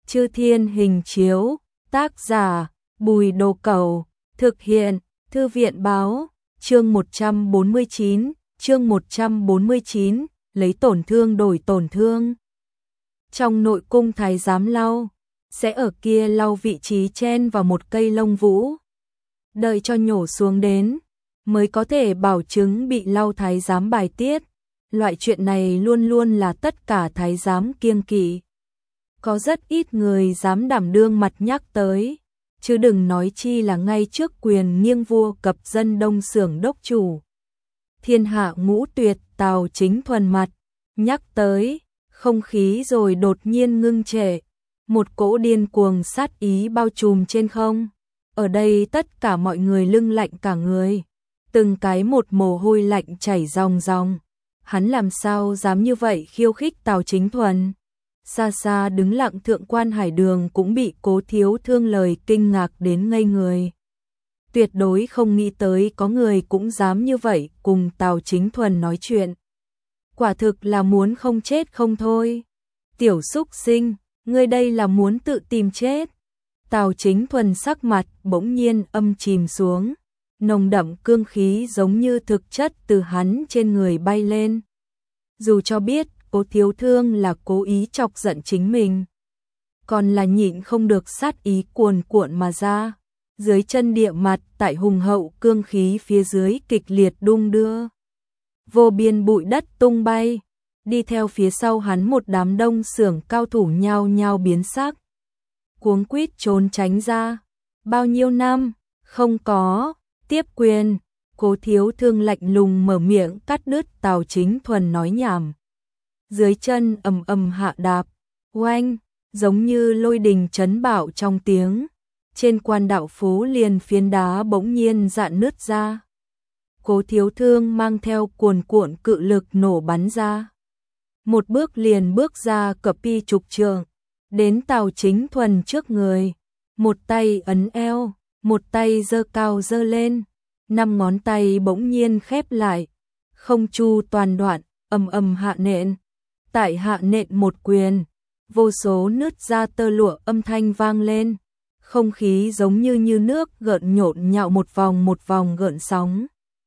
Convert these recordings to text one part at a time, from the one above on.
Chư Thiên Hình Chiếu, tác giả Bùi Đồ Cẩu, thực hiện Thư viện Báo, chương 149, lấy tổn thương đổi tổn thương. Trong nội cung thái giám lau, sẽ ở kia lau vị trí chen vào một cây lông vũ. Đợi cho nhổ xuống đến, mới có thể bảo chứng bị lau thái giám bài tiết. Loại chuyện này luôn luôn là tất cả thái giám kiêng kỵ. Có rất ít người dám đảm đương mặt nhắc tới, chứ đừng nói chi là ngay trước quyền nghiêng vua cập dân Đông Xưởng đốc chủ. Thiên hạ ngũ tuyệt Tào Chính Thuần mặt, nhắc tới, không khí rồi đột nhiên ngưng trệ, một cỗ điên cuồng sát ý bao trùm trên không. Ở đây tất cả mọi người lưng lạnh cả người, từng cái một mồ hôi lạnh chảy ròng ròng. Hắn làm sao dám như vậy khiêu khích Tào Chính Thuần? Xa xa đứng lặng thượng quan Hải Đường cũng bị Cố Thiếu Thương lời kinh ngạc đến ngây người. Tuyệt đối không nghĩ tới có người cũng dám như vậy cùng Tào Chính Thuần nói chuyện. Quả thực là muốn không chết không thôi. Tiểu súc sinh, ngươi đây là muốn tự tìm chết. Tào Chính Thuần sắc mặt bỗng nhiên âm chìm xuống, nồng đậm cương khí giống như thực chất từ hắn trên người bay lên. Dù cho biết Cố Thiếu Thương là cố ý chọc giận chính mình, còn là nhịn không được sát ý cuồn cuộn mà ra. Dưới chân địa mặt tại hùng hậu cương khí phía dưới kịch liệt đung đưa. Vô biên bụi đất tung bay, đi theo phía sau hắn một đám Đông Xưởng cao thủ nhao nhao biến sắc. Cuống quýt trốn tránh ra. Bao nhiêu năm, không có, tiếp quyền. Cố Thiếu Thương lạnh lùng mở miệng cắt đứt Tào Chính Thuần nói nhảm. Dưới chân ầm ầm hạ đạp, oanh, giống như lôi đình chấn bạo trong tiếng. Trên quan đạo phố liền phiến đá bỗng nhiên rạn nứt ra. Cố Thiếu Thương mang theo cuồn cuộn cự lực nổ bắn ra. Một bước liền bước ra cập pi chục trượng, đến Tào Chính Thuần trước người. Một tay ấn eo, một tay giơ cao giơ lên. 5 ngón tay bỗng nhiên khép lại, không chu toàn đoạn, ầm ầm hạ nện. Tại hạ nện một quyền, vô số nứt ra tơ lụa âm thanh vang lên. Không khí giống như nước gợn nhộn nhạo một vòng gợn sóng.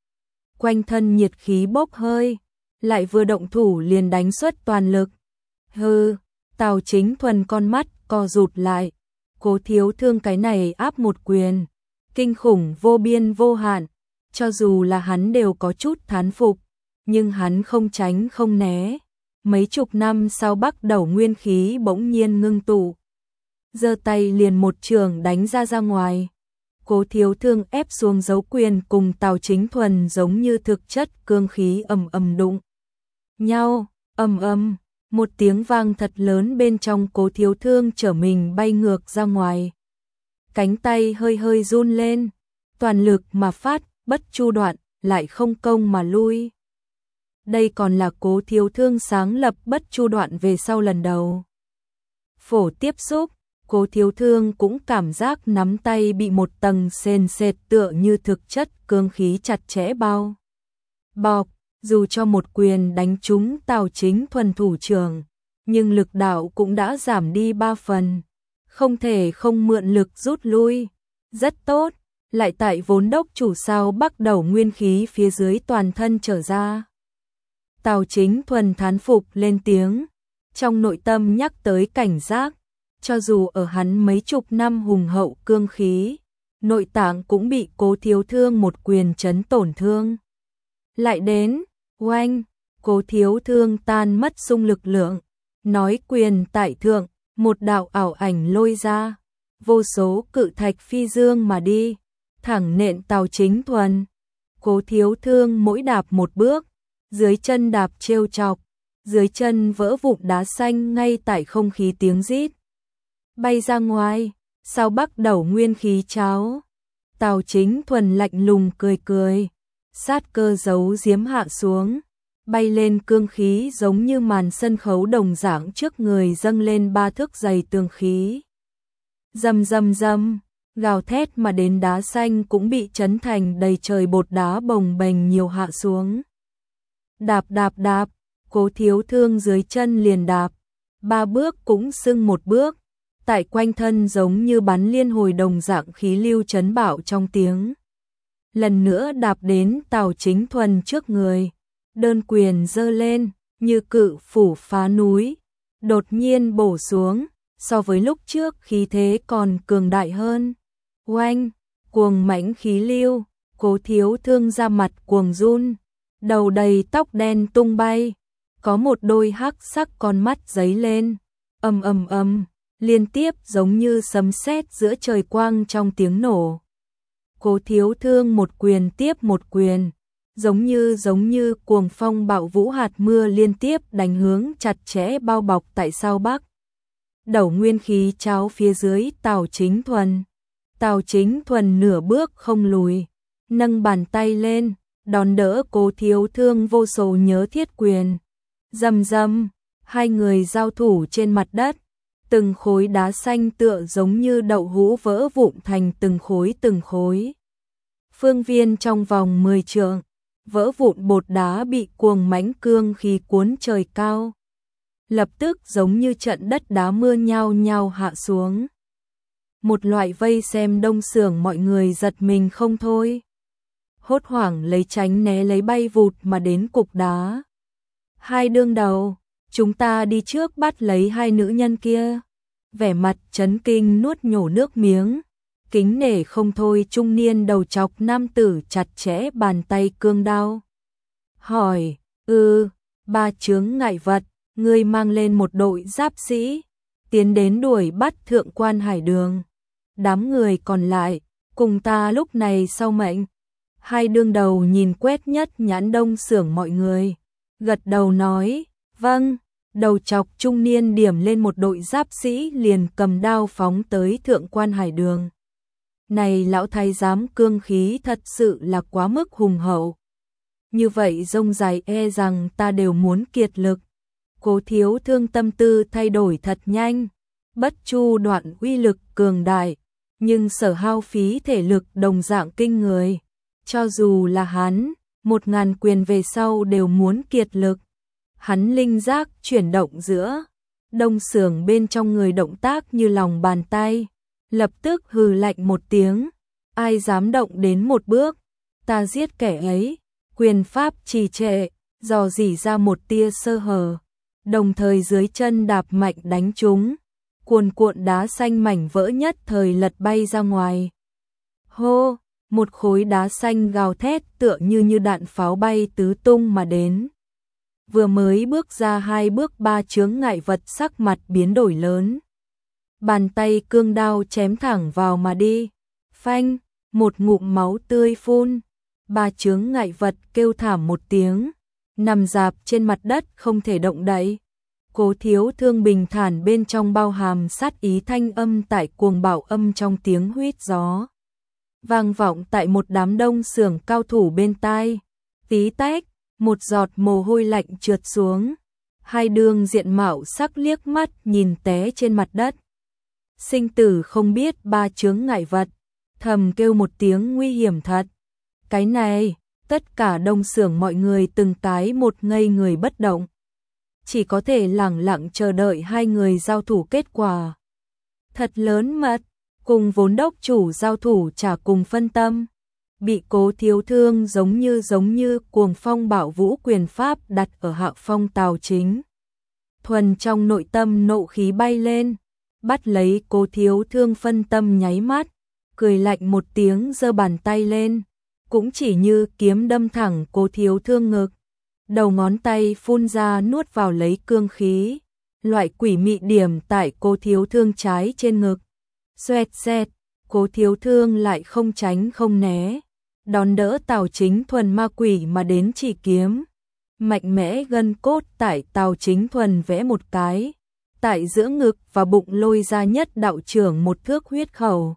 Quanh thân nhiệt khí bốc hơi, lại vừa động thủ liền đánh xuất toàn lực. Hừ, Tào Chính Thuần con mắt co rụt lại. Cố Thiếu Thương cái này áp một quyền, kinh khủng vô biên vô hạn, cho dù là hắn đều có chút thán phục, nhưng hắn không tránh không né. Mấy chục năm sau bắt đầu nguyên khí bỗng nhiên ngưng tụ, giơ tay liền một trường đánh ra ngoài. Cố Thiếu Thương ép xuống dấu quyền cùng Tào Chính Thuần giống như thực chất cương khí ầm ầm đụng nhau, ầm ầm, một tiếng vang thật lớn bên trong Cố Thiếu Thương trở mình bay ngược ra ngoài. Cánh tay hơi hơi run lên, toàn lực mà phát, bất chu đoạn, lại không công mà lui. Đây còn là Cố Thiếu Thương sáng lập bất chu đoạn về sau lần đầu. Phổ tiếp xúc, Cố Thiếu Thương cũng cảm giác nắm tay bị một tầng sền sệt tựa như thực chất cương khí chặt chẽ bao bọc. Dù cho một quyền đánh trúng Tào Chính Thuần thủ trưởng, nhưng lực đạo cũng đã giảm đi 3 phần. Không thể không mượn lực rút lui. Rất tốt, lại tại vốn đốc chủ sao bắt đầu nguyên khí phía dưới toàn thân trở ra. Tào Chính Thuần thán phục lên tiếng, trong nội tâm nhắc tới cảnh giác. Cho dù ở hắn mấy chục năm hùng hậu cương khí, nội tạng cũng bị Cố Thiếu Thương một quyền chấn tổn thương. Lại đến, oanh, Cố Thiếu Thương tan mất sung lực lượng, nói quyền tại thượng, một đạo ảo ảnh lôi ra, vô số cự thạch phi dương mà đi, thẳng nện Tào Chính Thuần. Cố Thiếu Thương mỗi đạp một bước, dưới chân đạp trêu chọc, dưới chân vỡ vụn đá xanh ngay tại không khí tiếng rít. Bay ra ngoài, sau bắt đầu nguyên khí cháo. Tào Chính Thuần lạnh lùng cười cười, sát cơ giấu giếm hạ xuống, bay lên cương khí giống như màn sân khấu đồng dạng trước người dâng lên 3 thước dày tường khí. Rầm rầm rầm, gào thét mà đến đá xanh cũng bị chấn thành đầy trời bột đá bồng bềnh nhiều hạ xuống. Đạp đạp đạp, Cố Thiếu Thương dưới chân liền đạp, 3 bước cũng sưng một bước. tại quanh thân giống như bắn liên hồi đồng dạng khí lưu chấn bạo trong tiếng. Lần nữa đạp đến Tào Chính Thuần trước người, đơn quyền giơ lên, như cự phủ phá núi, đột nhiên bổ xuống, so với lúc trước khí thế còn cường đại hơn. Oanh, cuồng mãnh khí lưu, Cố Thiếu Thương ra mặt cuồng run, đầu đầy tóc đen tung bay, có một đôi hắc sắc con mắt giấy lên, ầm ầm ầm, liên tiếp giống như sấm sét giữa trời quang trong tiếng nổ. Cố Thiếu Thương một quyền tiếp một quyền, giống như cuồng phong bạo vũ hạt mưa liên tiếp đánh hướng chặt chẽ bao bọc tại sao Bắc. Đầu nguyên khí cháo phía dưới Tào Chính Thuần. Tào Chính Thuần nửa bước không lùi, nâng bàn tay lên, đón đỡ Cố Thiếu Thương vô số nhớ thiết quyền. Rầm rầm, hai người giao thủ trên mặt đất, từng khối đá xanh tựa giống như đậu hũ vỡ vụn thành từng khối. Phương viên trong vòng 10 trượng, vỡ vụn bột đá bị cuồng mãnh cương khí cuốn trời cao. Lập tức giống như trận đất đá mưa nhao nhao hạ xuống. Một loại vây xem đông sưởng mọi người giật mình không thôi. Hốt hoảng lấy tránh né lấy bay vụt mà đến cục đá. Hai đương đầu, chúng ta đi trước bắt lấy hai nữ nhân kia. Vẻ mặt chấn kinh nuốt nhổ nước miếng, kính nể không thôi trung niên đầu chọc nam tử chặt chẽ bàn tay cương đao. Hỏi, ba chướng ngại vật, ngươi mang lên một đội giáp sĩ, tiến đến đuổi bắt thượng quan Hải Đường. Đám người còn lại, cùng ta lúc này sau mệnh. Hai đương đầu nhìn quét nhất nhãn đông sưởng mọi người, gật đầu nói, vâng. Đầu chọc trung niên điểm lên một đội giáp sĩ liền cầm đao phóng tới thượng quan Hải Đường. Này lão thái giám cương khí thật sự là quá mức hùng hậu. Như vậy rông dài e rằng ta đều muốn kiệt lực. Cố Thiếu Thương tâm tư thay đổi thật nhanh, bất chu đoạn uy lực cường đại, nhưng sở hao phí thể lực đồng dạng kinh người. Cho dù là hắn, 1000 quyền về sau đều muốn kiệt lực. Hắn linh giác chuyển động giữa đông sưởng bên trong người động tác như lòng bàn tay, lập tức hừ lạnh một tiếng, ai dám động đến một bước, ta giết kẻ ấy. Quyền pháp trì trệ, dò dỉ ra một tia sơ hở, đồng thời dưới chân đạp mạnh đánh trúng, cuồn cuộn đá xanh mảnh vỡ nhất thời lật bay ra ngoài. Hô, một khối đá xanh gào thét tựa như đạn pháo bay tứ tung mà đến. Vừa mới bước ra 2 bước 3 chướng ngại vật sắc mặt biến đổi lớn. Bàn tay cương đao chém thẳng vào mà đi. Phanh, một ngụm máu tươi phun. 3 chướng ngại vật kêu thảm một tiếng, nằm rạp trên mặt đất không thể động đậy. Cố Thiếu Thương bình thản bên trong bao hàm sát ý thanh âm tại cuồng bạo âm trong tiếng huýt gió. Vang vọng tại một đám đông sưởng cao thủ bên tai. Tí tách, một giọt mồ hôi lạnh trượt xuống. Hai đường diện mạo sắc liếc mắt nhìn té trên mặt đất. Sinh tử không biết 3 chướng ngại vật, thầm kêu một tiếng nguy hiểm thật. Cái này, tất cả đông sưởng mọi người từng cái một ngây người bất động. Chỉ có thể lẳng lặng chờ đợi hai người giao thủ kết quả. Thật lớn mật, cùng vốn đốc chủ giao thủ chả cùng phân tâm. Bị Cố Thiếu Thương giống như cuồng phong bạo vũ quyền pháp đặt ở hạ phong Tào Chính Thuần trong nội tâm nộ khí bay lên, bắt lấy Cố Thiếu Thương phân tâm nháy mắt, cười lạnh một tiếng giơ bàn tay lên, cũng chỉ như kiếm đâm thẳng Cố Thiếu Thương ngực. Đầu ngón tay phun ra nuốt vào lấy cương khí, loại quỷ mị điểm tại Cố Thiếu Thương trái trên ngực. Xoẹt xẹt, Cố Thiếu Thương lại không tránh không né, đón đỡ Tào Chính Thuần ma quỷ mà đến chỉ kiếm. Mạnh mẽ gân cốt tại Tào Chính Thuần vẽ một cái, tại giữa ngực và bụng lôi ra nhất đạo trưởng một thước huyết khẩu.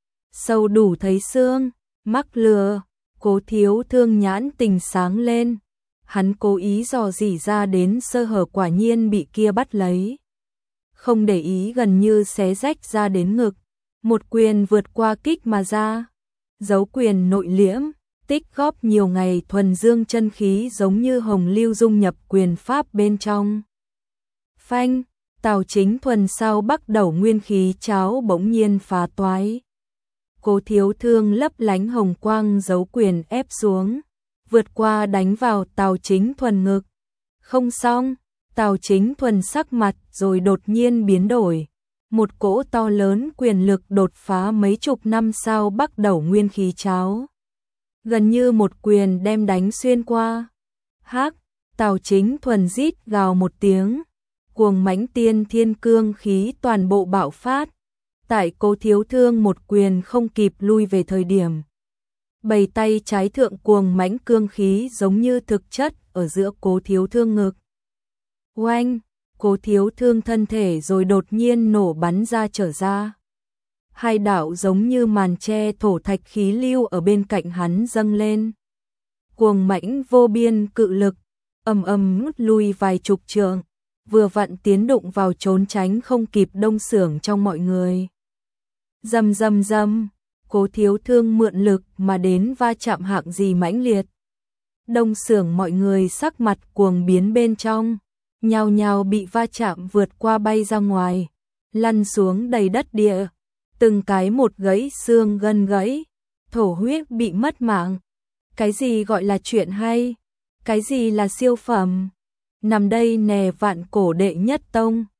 Sâu đủ thấy xương, mắc lừa, Cố Thiếu Thương nhãn tình sáng lên. Hắn cố ý dò dỉ ra đến sơ hở quả nhiên bị kia bắt lấy. Không để ý gần như xé rách ra đến ngực. Một quyền vượt qua kích mà ra. Dấu quyền nội liễm, tích góp nhiều ngày thuần dương chân khí giống như hồng lưu dung nhập quyền pháp bên trong. Phanh, Tào Chính Thuần sau bắt đầu nguyên khí cháo bỗng nhiên phá toái. Cố Thiếu Thương lấp lánh hồng quang giấu quyền ép xuống, vượt qua đánh vào Tào Chính Thuần ngực. Không xong, Tào Chính Thuần sắc mặt rồi đột nhiên biến đổi. Một cỗ to lớn quyền lực đột phá mấy chục năm sau bắt đầu nguyên khí cháo. Gần như một quyền đem đánh xuyên qua. Hắc, Tào Chính Thuần rít gào một tiếng, cuồng mãnh tiên thiên cương khí toàn bộ bạo phát. Tại Cố Thiếu Thương một quyền không kịp lui về thời điểm. Bầy tay trái thượng cuồng mãnh cương khí giống như thực chất ở giữa Cố Thiếu Thương ngực. Oanh, Cố Thiếu Thương thân thể rồi đột nhiên nổ bắn ra trở ra. Hai đạo giống như màn che thổ thạch khí lưu ở bên cạnh hắn dâng lên. Cuồng mãnh vô biên cự lực, ầm ầm ngút lui vài chục trượng, vừa vặn tiến đụng vào trốn tránh không kịp đông xưởng trong mọi người. Rầm rầm rầm, Cố Thiếu Thương mượn lực mà đến va chạm hạng gì mãnh liệt. Đông xưởng mọi người sắc mặt cuồng biến bên trong, nhao nhao bị va chạm vượt qua bay ra ngoài, lăn xuống đầy đất địa, từng cái một gãy xương gân gãy, thổ huyết bị mất mạng. Cái gì gọi là chuyện hay? Cái gì là siêu phẩm? Nằm đây nè Vạn Cổ đệ nhất tông,